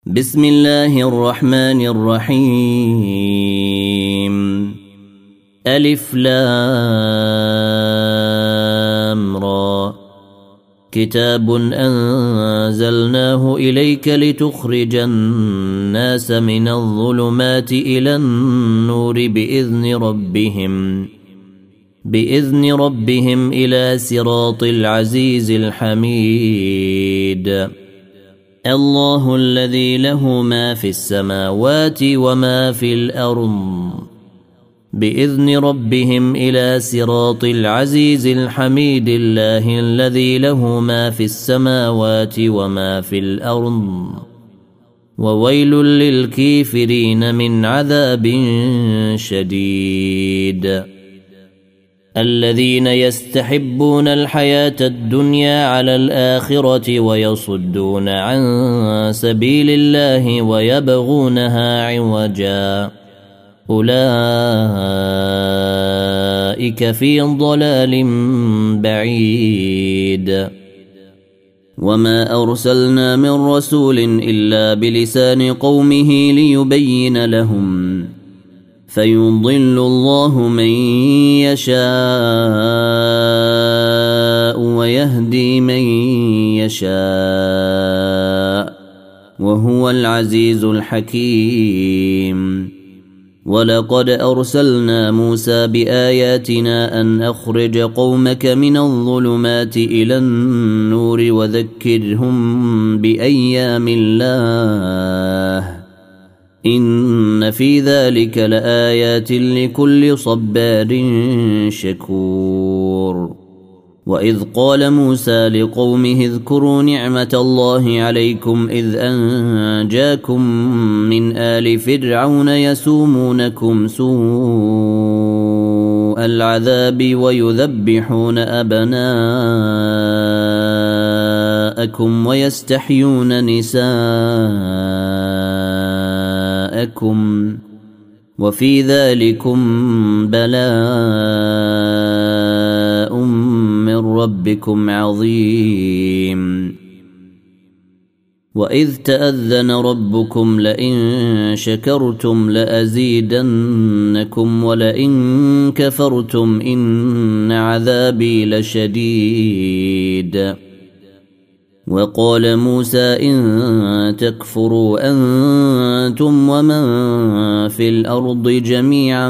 بسم الله الرحمن الرحيم. ألف لام را. كتاب أنزلناه إليك لتخرج الناس من الظلمات إلى النور بإذن ربهم إلى صراط العزيز الحميد. الله الذي له ما في السماوات وما في الأرض بإذن ربهم إلى صراط العزيز الحميد. الله الذي له ما في السماوات وما في الأرض وويل للكافرين من عذاب شديد. الذين يستحبون الحياة الدنيا على الآخرة ويصدون عن سبيل الله ويبغونها عوجا أولئك في ضلال بعيد. وما أرسلنا من رسول إلا بلسان قومه ليبين لهم فيضل الله من يشاء ويهدي من يشاء وهو العزيز الحكيم. ولقد أرسلنا موسى بآياتنا أن أخرج قومك من الظلمات إلى النور وذكرهم بأيام الله إن في ذلك لآيات لكل صبار شكور. وإذ قال موسى لقومه اذكروا نعمة الله عليكم إذ أنجاكم من آل فرعون يسومونكم سوء العذاب ويذبحون أبناءكم ويستحيون نساءكم وفي ذلكم بلاء من ربكم عظيم. وإذ تأذن ربكم لئن شكرتم لأزيدنكم ولئن كفرتم إن عذابي لشديد. وقال موسى إن تكفروا أنتم ومن في الأرض جميعا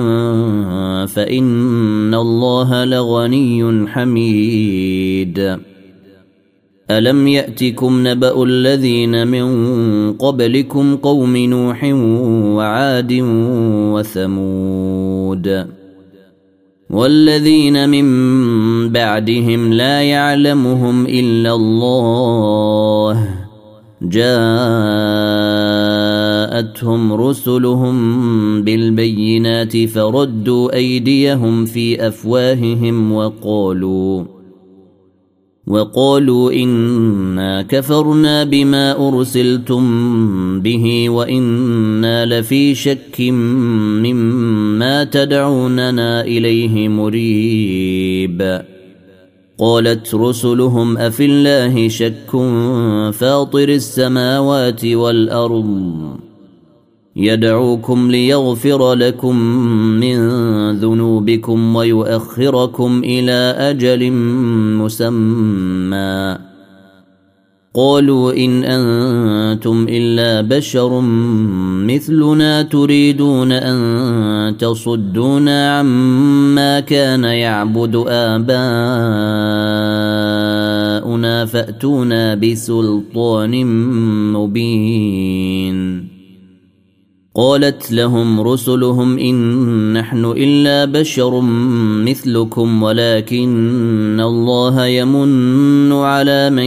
فإن الله لغني حميد. ألم يأتكم نبأ الذين من قبلكم قوم نوح وعاد وثمود والذين من بعدهم لا يعلمهم إلا الله جاءتهم رسلهم بالبينات فردوا أيديهم في أفواههم وقالوا إنا كفرنا بما أرسلتم به وإنا لفي شك مما تدعوننا إليه مريب. قالت رسلهم أفي الله شك فاطر السماوات والأرض يدعوكم ليغفر لكم من ذنوبكم ويؤخركم إلى أجل مسمى قالوا إن أنتم إلا بشر مثلنا تريدون أن تصدونا عما كان يعبد آباؤنا فأتونا بسلطان مبين. قالت لهم رسلهم إن نحن إلا بشر مثلكم ولكن الله يمن على من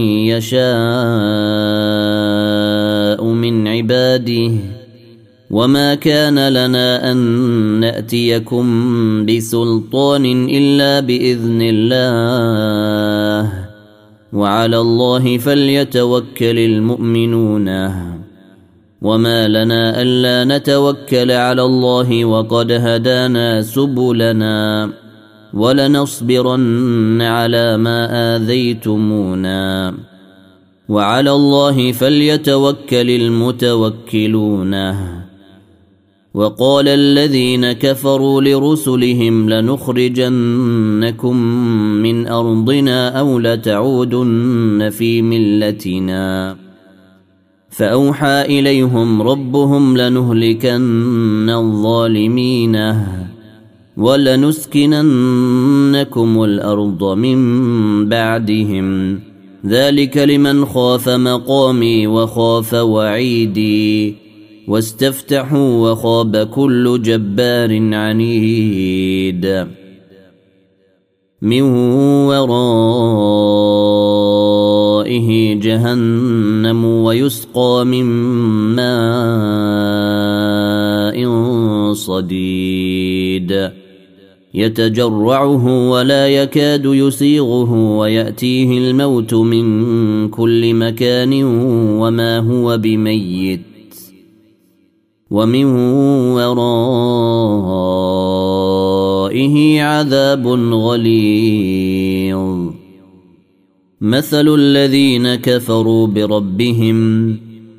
يشاء من عباده وما كان لنا أن نأتيكم بسلطان إلا بإذن الله وعلى الله فليتوكل المؤمنون. وما لنا ألا نتوكل على الله وقد هدانا سبلنا ولنصبرن على ما آذيتمونا وعلى الله فليتوكل المتوكلون. وقال الذين كفروا لرسلهم لنخرجنكم من أرضنا أو لتعودن في ملتنا فأوحى إليهم ربهم لنهلكن الظالمين ولنسكننكم الأرض من بعدهم ذلك لمن خاف مقامي وخاف وعيدي واستفتحوا وخاب كل جبار عنيد. من ورائه جهنم ويسقى من ماء صديد يتجرعه ولا يكاد يسيغه ويأتيه الموت من كل مكان وما هو بميت ومن ورائه عذاب غليظ. مثل الذين كفروا بربهم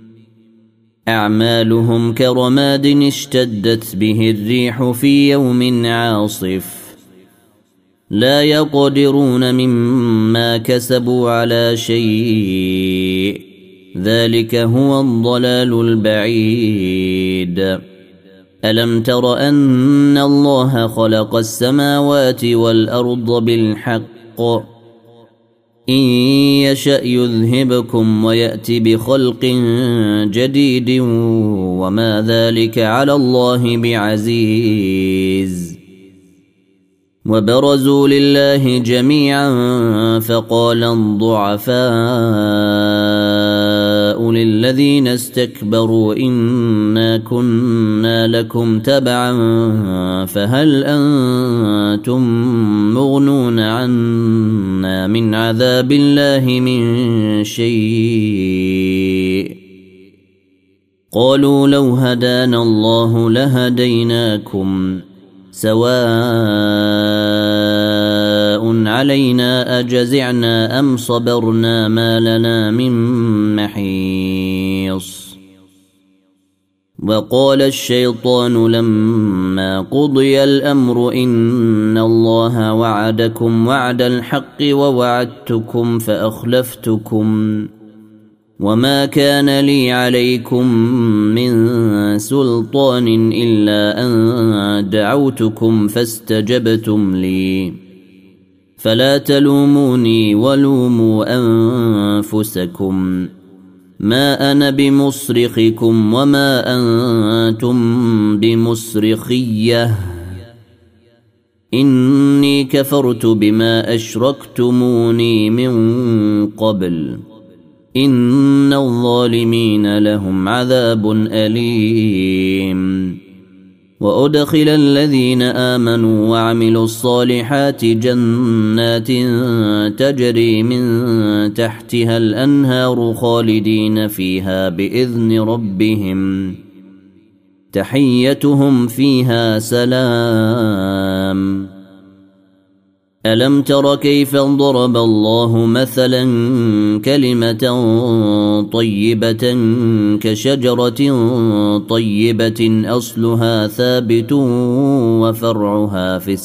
أعمالهم كرماد اشتدت به الريح في يوم عاصف لا يقدرون مما كسبوا على شيء ذلك هو الضلال البعيد. ألم تر أن الله خلق السماوات والأرض بالحق إن يشأ يذهبكم ويأتي بخلق جديد وما ذلك على الله بعزيز. وبرزوا لله جميعا فقال الضعفاء للذين استكبروا إنا كنا لكم تبعا فهل أنتم مغنون عنا من عذاب الله من شيء قالوا لو هدانا الله لهديناكم سواء علينا أجزعنا أم صبرنا ما لنا من محيص. وقال الشيطان لما قضي الأمر إن الله وعدكم وعد الحق ووعدتكم فأخلفتكم وما كان لي عليكم من سلطان إلا أن دعوتكم فاستجبتم لي فلا تلوموني ولوموا أنفسكم ما أنا بمصرخكم وما أنتم بمصرخية إني كفرت بما أشركتموني من قبل إن الظالمين لهم عذاب أليم. وأدخل الذين آمنوا وعملوا الصالحات جنات تجري من تحتها الأنهار خالدين فيها بإذن ربهم تحيتهم فيها سلام. ألم تر كيف ضرب الله مثلا كلمة طيبة كشجرة طيبة أصلها ثابت وفرعها في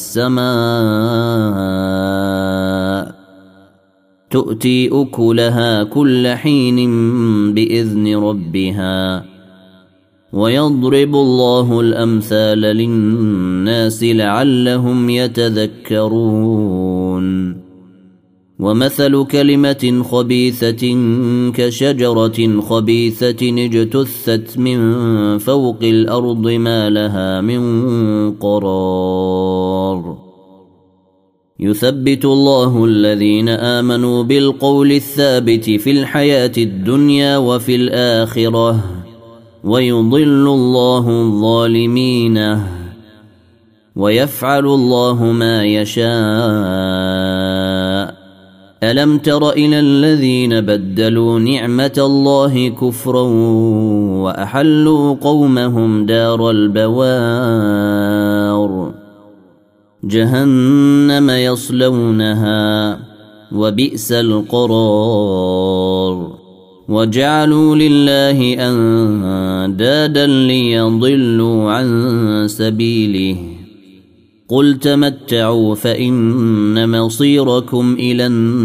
السماء تؤتي أكلها كل حين بإذن ربها ويضرب الله الأمثال للناس لعلهم يتذكرون. ومثل كلمة خبيثة كشجرة خبيثة اجتثت من فوق الأرض ما لها من قرار يثبت الله الذين آمنوا بالقول الثابت في الحياة الدنيا وفي الآخرة ويضل الله الظالمين ويفعل الله ما يشاء. ألم تر إلى الذين بدلوا نعمة الله كفرا وأحلوا قومهم دار البوار جهنم يصلونها وبئس القرار. وجعلوا لله أندادا ليضلوا عن سبيله قل تمتعوا فإن مصيركم إلى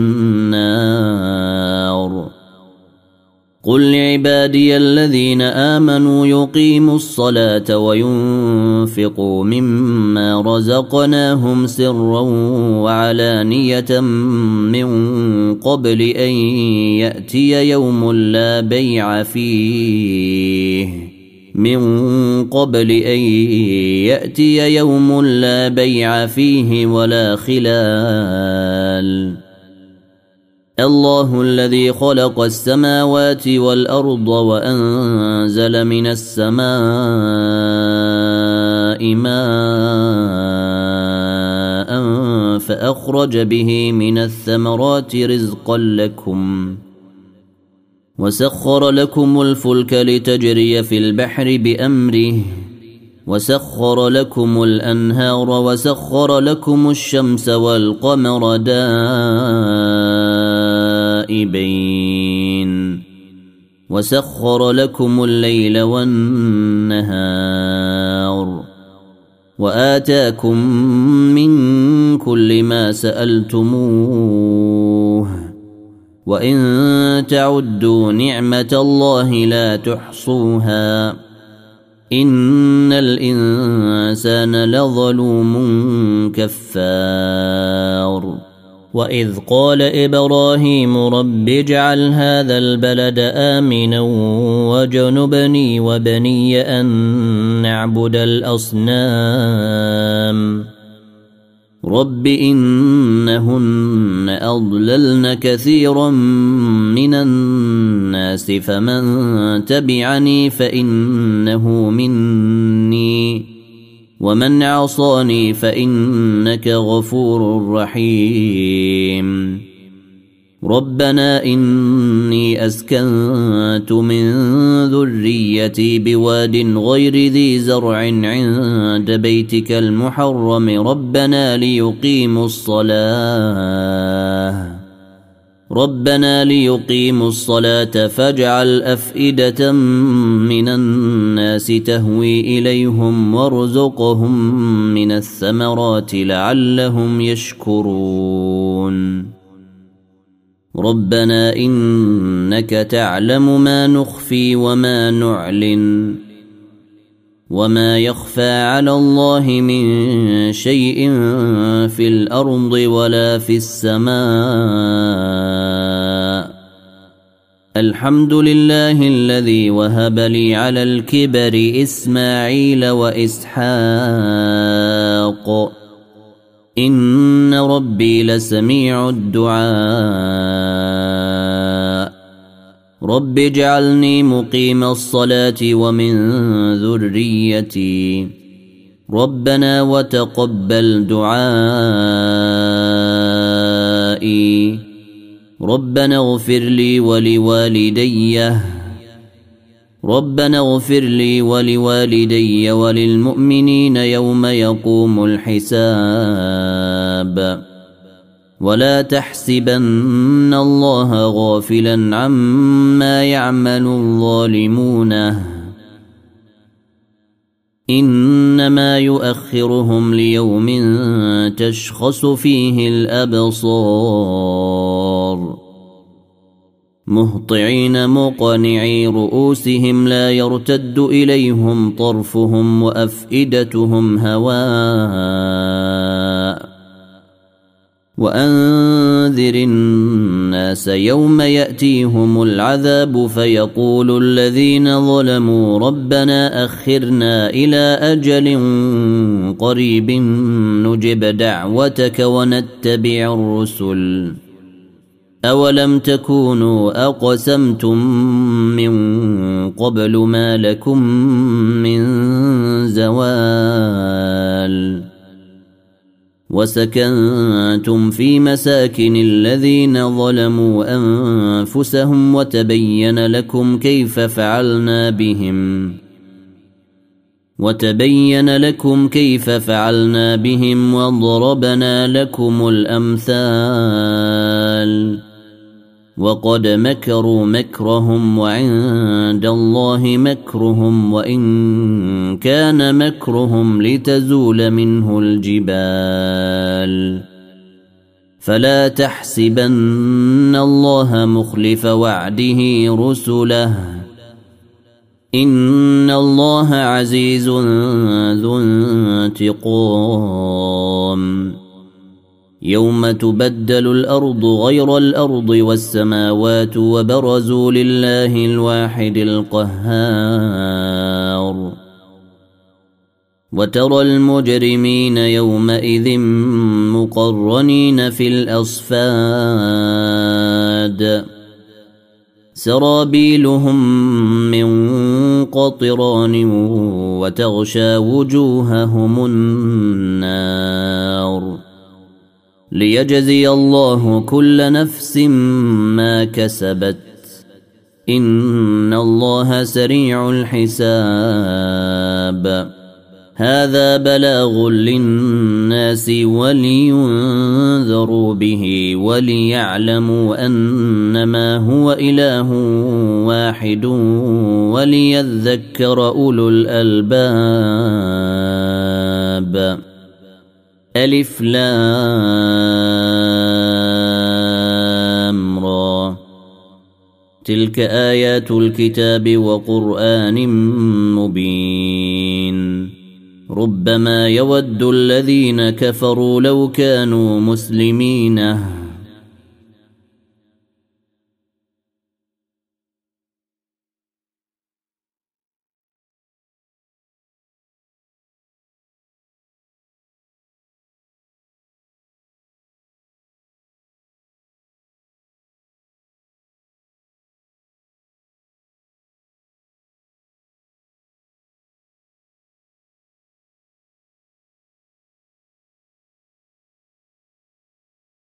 النار قل لعبادي الذين آمنوا يقيموا الصلاة وينفقوا مما رزقناهم سرا وعلانية من قبل أن يأتي يوم لا بيع فيه ولا خلال الله الذي خلق السماوات والأرض وأنزل من السماء ماء فأخرج به من الثمرات رزقا لكم وسخر لكم الفلك لتجري في البحر بأمره وسخر لكم الأنهار وسخر لكم الشمس والقمر دائبين وسخر لكم الليل والنهار وآتاكم من كل ما سألتموه وإن تعدوا نعمة الله لا تحصوها إن الإنسان لظلوم كفار وإذ قال إبراهيم رب اجعل هذا البلد آمنا وجنبني وبني أن نعبد الأصنام رب إنهن أضللن كثيرا من الناس فمن تبعني فإنه مني ومن عصاني فإنك غفور رحيم ربنا إني أسكنت من ذريتي بواد غير ذي زرع عند بيتك المحرم ربنا ليقيموا الصلاة فاجعل أفئدة من الناس تهوي إليهم وارزقهم من الثمرات لعلهم يشكرون ربنا إنك تعلم ما نخفي وما نعلن وما يخفى على الله من شيء في الأرض ولا في السماء الحمد لله الذي وهب لي على الكبر إسماعيل وإسحاق إن ربي لسميع الدعاء رب اجعلني مقيم الصلاة ومن ذريتي ربنا وتقبل دعائي ربنا اغفر لي ولوالدي وللمؤمنين يوم يقوم الحساب ولا تحسبن الله غافلا عما يعمل الظالمون إنما يؤخرهم ليوم تشخص فيه الأبصار مهطعين مقنعي رؤوسهم لا يرتد إليهم طرفهم وأفئدتهم هواء وأنذر الناس يوم يأتيهم العذاب فيقول الذين ظلموا ربنا أخرنا إلى أجل قريب نجب دعوتك ونتبع الرسل أولم تكونوا أقسمتم من قبل ما لكم من زوال وسكنتم في مساكن الذين ظلموا أنفسهم وتبين لكم كيف فعلنا بهم وضربنا لكم الأمثال وقد مكروا مكرهم وعند الله مكرهم وإن كان مكرهم لتزول منه الجبال فلا تحسبن الله مخلف وعده رسله إن الله عزيز ذو انتقام يوم تبدل الأرض غير الأرض والسماوات وبرزوا لله الواحد القهار وترى المجرمين يومئذ مقرنين في الأصفاد سرابيلهم من قطران وتغشى وجوههم النار ليجزي الله كل نفس ما كسبت إن الله سريع الحساب هذا بلاغ للناس ولينذروا به وليعلموا أنما هو إله واحد وليذكر أولو الألباب ألف لام را تلك آيات الكتاب وقرآن مبين ربما يود الذين كفروا لو كانوا مسلمين